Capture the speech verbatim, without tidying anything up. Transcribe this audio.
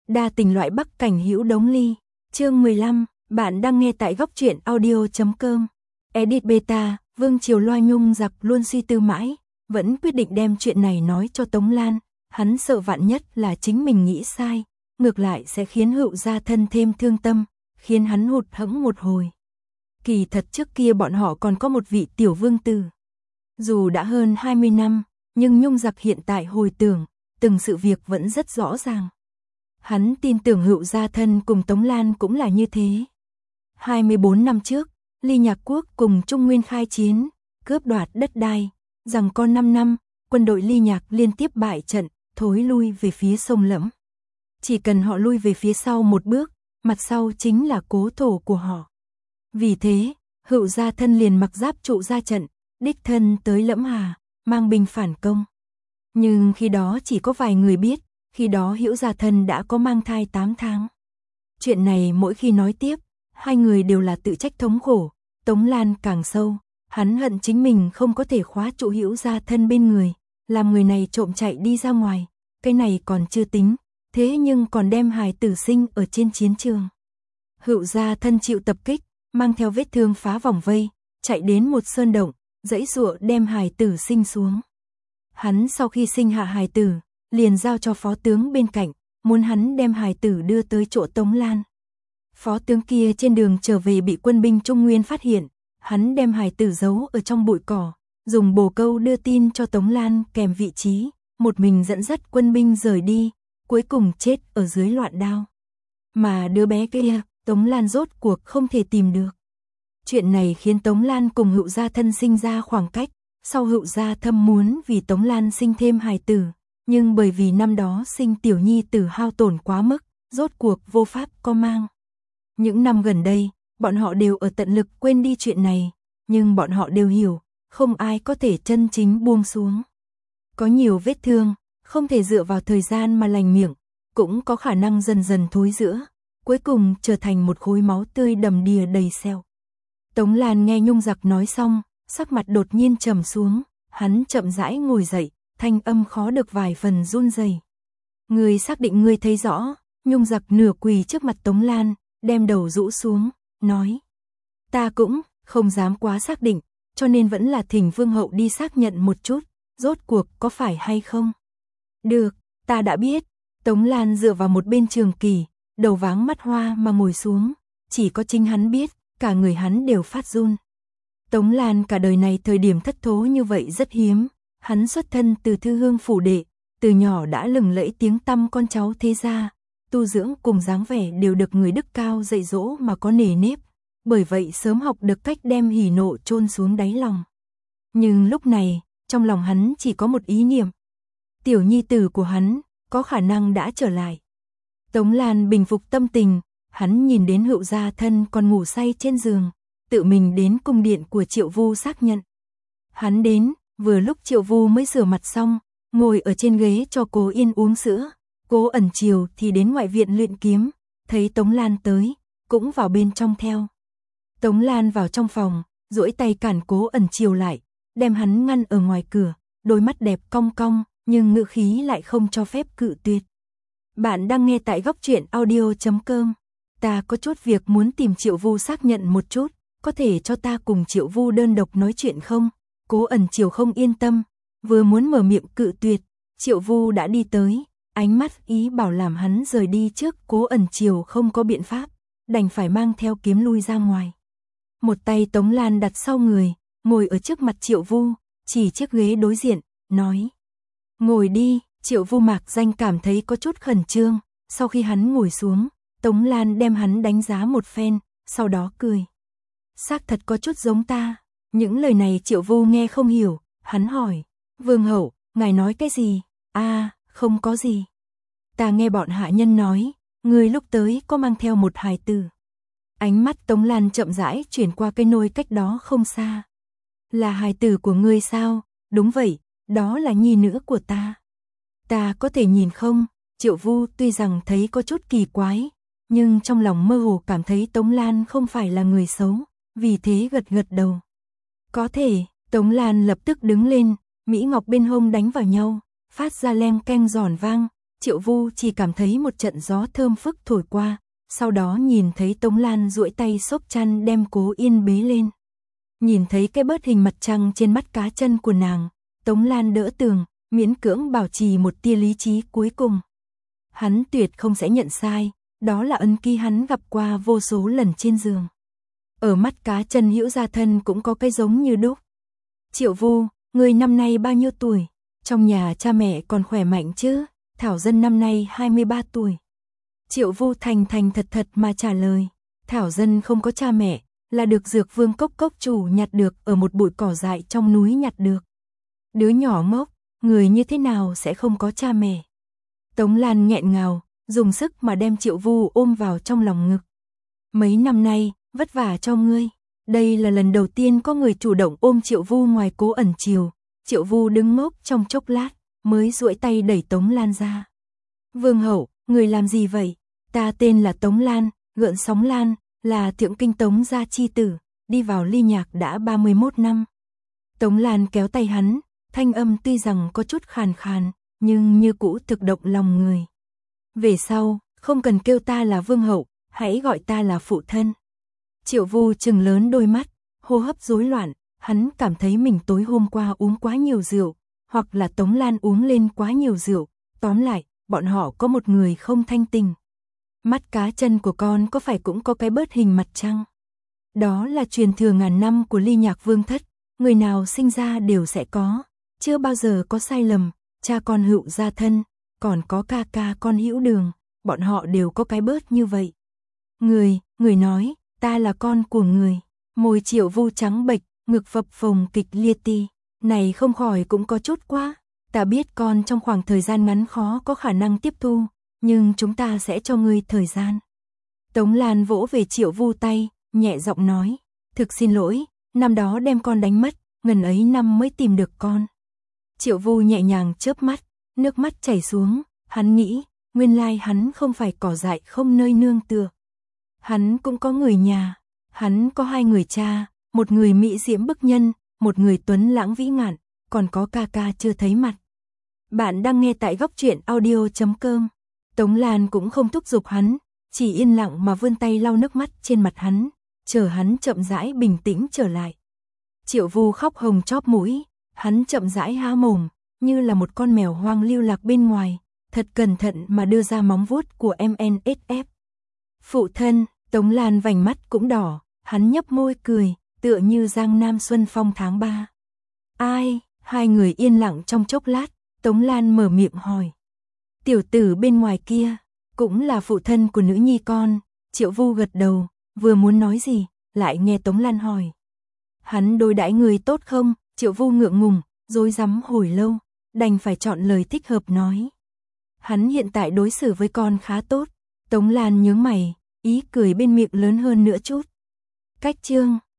Đa tình loại Bắc cảnh hữu đống ly. Chương mười lăm, bạn đang nghe tại góc truyện audio chấm com. Edit beta, Vương Triều Loa Nhung giặc luôn suy tư mãi, vẫn quyết định đem chuyện này nói cho Tống Lan, hắn sợ vạn nhất là chính mình nghĩ sai, ngược lại sẽ khiến Hựu Gia Thân thêm thương tâm, khiến hắn hụt hẫng một hồi. Kỳ thật trước kia bọn họ còn có một vị tiểu vương tử. Dù đã hơn hai mươi năm, nhưng Nhung giặc hiện tại hồi tưởng, từng sự việc vẫn rất rõ ràng. Hắn tin tưởng Hựu Gia Thân cùng Tống Lan cũng là như thế. hai mươi bốn năm trước, Ly Nhạc Quốc cùng Trung Nguyên khai chiến, cướp đoạt đất đai, rằng có năm năm, quân đội Ly Nhạc liên tiếp bại trận, thối lui về phía sông Lẫm. Chỉ cần họ lui về phía sau một bước, mặt sau chính là cố thổ của họ. Vì thế, Hựu Gia Thân liền mặc giáp trụ ra trận, đích thân tới Lẫm Hà, mang binh phản công. Nhưng khi đó chỉ có vài người biết, khi đó Hữu Gia Thân đã có mang thai tám tháng. Chuyện này mỗi khi nói tiếp, hai người đều là tự trách thống khổ, Tống Lan càng sâu, hắn hận chính mình không có thể khóa trụ Hữu Gia Thân bên người, làm người này trộm chạy đi ra ngoài, cái này còn chưa tính, thế nhưng còn đem hài tử sinh ở trên chiến trường. Hựu Gia Thân chịu tập kích, mang theo vết thương phá vòng vây, chạy đến một sơn động, giãy giụa đem hài tử sinh xuống. Hắn sau khi sinh hạ hài tử, liền giao cho phó tướng bên cạnh, muốn hắn đem hài tử đưa tới chỗ Tống Lan. Phó tướng kia trên đường trở về bị quân binh Trung Nguyên phát hiện, hắn đem hài tử giấu ở trong bụi cỏ, dùng bồ câu đưa tin cho Tống Lan kèm vị trí, một mình dẫn dắt quân binh rời đi, cuối cùng chết ở dưới loạn đao. Mà đứa bé kia, Tống Lan rốt cuộc không thể tìm được. Chuyện này khiến Tống Lan cùng Hựu Gia Thân sinh ra khoảng cách, sau Hựu Gia Thâm muốn vì Tống Lan sinh thêm hài tử, nhưng bởi vì năm đó sinh tiểu nhi tử hao tổn quá mức, rốt cuộc vô pháp có mang. Những năm gần đây, bọn họ đều ở tận lực quên đi chuyện này, nhưng bọn họ đều hiểu, không ai có thể chân chính buông xuống. Có nhiều vết thương, không thể dựa vào thời gian mà lành miệng, cũng có khả năng dần dần thối rữa, cuối cùng trở thành một khối máu tươi đầm đìa đầy sẹo. Tống Lan nghe Nhung giặc nói xong, sắc mặt đột nhiên trầm xuống, hắn chậm rãi ngồi dậy, thanh âm khó được vài phần run rẩy. Ngươi xác định ngươi thấy rõ? Nhung giặc nửa quỳ trước mặt Tống Lan, đem đầu rũ xuống, nói. Ta cũng không dám quá xác định, cho nên vẫn là thỉnh Vương hậu đi xác nhận một chút, rốt cuộc có phải hay không? Được, ta đã biết. Tống Lan dựa vào một bên trường kỳ, đầu váng mắt hoa mà ngồi xuống, chỉ có chính hắn biết, cả người hắn đều phát run. Tống Lan cả đời này thời điểm thất thố như vậy rất hiếm, hắn xuất thân từ thư hương phủ đệ, từ nhỏ đã lừng lẫy tiếng tăm con cháu thế gia, tu dưỡng cùng dáng vẻ đều được người đức cao dạy dỗ mà có nề nếp, bởi vậy sớm học được cách đem hỉ nộ chôn xuống đáy lòng. Nhưng lúc này, trong lòng hắn chỉ có một ý niệm, tiểu nhi tử của hắn có khả năng đã trở lại. Tống Lan bình phục tâm tình, hắn nhìn đến Hựu Gia Thân còn ngủ say trên giường, tự mình đến cung điện của Triệu Vu xác nhận. Hắn đến, vừa lúc Triệu Vu mới rửa mặt xong, ngồi ở trên ghế cho Cố Yên uống sữa, Cố Ẩn Triều thì đến ngoại viện luyện kiếm, thấy Tống Lan tới, cũng vào bên trong theo. Tống Lan vào trong phòng, duỗi tay cản Cố Ẩn Triều lại, đem hắn ngăn ở ngoài cửa, đôi mắt đẹp cong cong, nhưng ngữ khí lại không cho phép cự tuyệt. Bạn đang nghe tại góc truyện audio chấm com. Ta có chút việc muốn tìm Triệu Vu xác nhận một chút, có thể cho ta cùng Triệu Vu đơn độc nói chuyện không? Cố Ẩn Triều không yên tâm, vừa muốn mở miệng cự tuyệt, Triệu Vu đã đi tới, ánh mắt ý bảo làm hắn rời đi trước. Cố Ẩn Triều không có biện pháp, đành phải mang theo kiếm lui ra ngoài. Một tay Tống Lan đặt sau người, ngồi ở trước mặt Triệu Vu, chỉ chiếc ghế đối diện, nói. Ngồi đi. Triệu Vu mạc danh cảm thấy có chút khẩn trương, sau khi hắn ngồi xuống, Tống Lan đem hắn đánh giá một phen, sau đó cười. Xác thật có chút giống ta. Những lời này Triệu Vu nghe không hiểu, hắn hỏi. Vương hậu, ngài nói cái gì? A, à, không có gì. Ta nghe bọn hạ nhân nói, người lúc tới có mang theo một hài tử. Ánh mắt Tống Lan chậm rãi chuyển qua cái nôi cách đó không xa. Là hài tử của ngươi sao? Đúng vậy, đó là nhi nữ của ta. Ta có thể nhìn không? Triệu Vu tuy rằng thấy có chút kỳ quái, nhưng trong lòng mơ hồ cảm thấy Tống Lan không phải là người xấu, vì thế gật gật đầu. Có thể. Tống Lan lập tức đứng lên, mỹ ngọc bên hông đánh vào nhau, phát ra leng keng giòn vang, Triệu Vu chỉ cảm thấy một trận gió thơm phức thổi qua, sau đó nhìn thấy Tống Lan duỗi tay xốc chăn đem Cố Yên bế lên. Nhìn thấy cái bớt hình mặt trăng trên mắt cá chân của nàng, Tống Lan đỡ tường, miễn cưỡng bảo trì một tia lý trí cuối cùng. Hắn tuyệt không sẽ nhận sai, đó là ân ký hắn gặp qua vô số lần trên giường. Ở mắt cá chân hữu gia thân cũng có cái giống như đúc. Triệu Vu, người năm nay bao nhiêu tuổi? Trong nhà cha mẹ còn khỏe mạnh chứ? Thảo Dân năm nay hai mươi ba tuổi. Triệu Vu thành thành thật thật mà trả lời. Thảo Dân không có cha mẹ, là được Dược Vương Cốc Cốc chủ nhặt được ở một bụi cỏ dại trong núi nhặt được. Đứa nhỏ ngốc, người như thế nào sẽ không có cha mẹ? Tống Lan nghẹn ngào, dùng sức mà đem Triệu Vu ôm vào trong lòng ngực. Mấy năm nay, vất vả cho ngươi. Đây là lần đầu tiên có người chủ động ôm Triệu Vu ngoài Cố Ẩn chiều. Triệu Vu đứng ngốc trong chốc lát, mới duỗi tay đẩy Tống Lan ra. Vương hậu, người làm gì vậy? Ta tên là Tống Lan, gợn sóng Lan, là Thượng Kinh Tống gia chi tử, đi vào ly nhạc đã ba mươi mốt năm. Tống Lan kéo tay hắn, thanh âm tuy rằng có chút khàn khàn, nhưng như cũ thực động lòng người. Về sau, không cần kêu ta là vương hậu, hãy gọi ta là phụ thân. Triệu Vu trừng lớn đôi mắt, hô hấp rối loạn, hắn cảm thấy mình tối hôm qua uống quá nhiều rượu, hoặc là Tống Lan uống lên quá nhiều rượu, tóm lại, bọn họ có một người không thanh tình. Mắt cá chân của con có phải cũng có cái bớt hình mặt trăng? Đó là truyền thừa ngàn năm của Ly Nhạc Vương thất, người nào sinh ra đều sẽ có, chưa bao giờ có sai lầm, cha con hữu gia thân, còn có ca ca con hữu đường, bọn họ đều có cái bớt như vậy. Người, người nói, ta là con của người, môi Triệu Vu trắng bệch, ngực phập phồng kịch liệt ti, này không khỏi cũng có chút quá, ta biết con trong khoảng thời gian ngắn khó có khả năng tiếp thu, nhưng chúng ta sẽ cho ngươi thời gian. Tống Lan vỗ về Triệu Vu tay, nhẹ giọng nói, thực xin lỗi, năm đó đem con đánh mất, ngần ấy năm mới tìm được con. Triệu Vu nhẹ nhàng chớp mắt, nước mắt chảy xuống, hắn nghĩ, nguyên lai hắn không phải cỏ dại không nơi nương tựa. Hắn cũng có người nhà, hắn có hai người cha, một người mỹ diễm bức nhân, một người tuấn lãng vĩ ngạn, còn có ca ca chưa thấy mặt. Bạn đang nghe tại góc truyện audio chấm com. Tống Lan cũng không thúc giục hắn, chỉ yên lặng mà vươn tay lau nước mắt trên mặt hắn, chờ hắn chậm rãi bình tĩnh trở lại. Triệu Vu khóc hồng chóp mũi, hắn chậm rãi há mồm, như là một con mèo hoang lưu lạc bên ngoài, thật cẩn thận mà đưa ra móng vuốt của em en ét ép. Phụ thân, Tống Lan vành mắt cũng đỏ, hắn nhấp môi cười, tựa như Giang Nam Xuân Phong tháng ba. Ai? Hai người yên lặng trong chốc lát, Tống Lan mở miệng hỏi. Tiểu tử bên ngoài kia, cũng là phụ thân của nữ nhi con. Triệu Vu gật đầu, vừa muốn nói gì, lại nghe Tống Lan hỏi. Hắn đối đãi người tốt không? Triệu Vu ngượng ngùng, rối rắm hồi lâu, đành phải chọn lời thích hợp nói. Hắn hiện tại đối xử với con khá tốt. Tống Lan nhướng mày, ý cười bên miệng lớn hơn nữa chút. Cách chương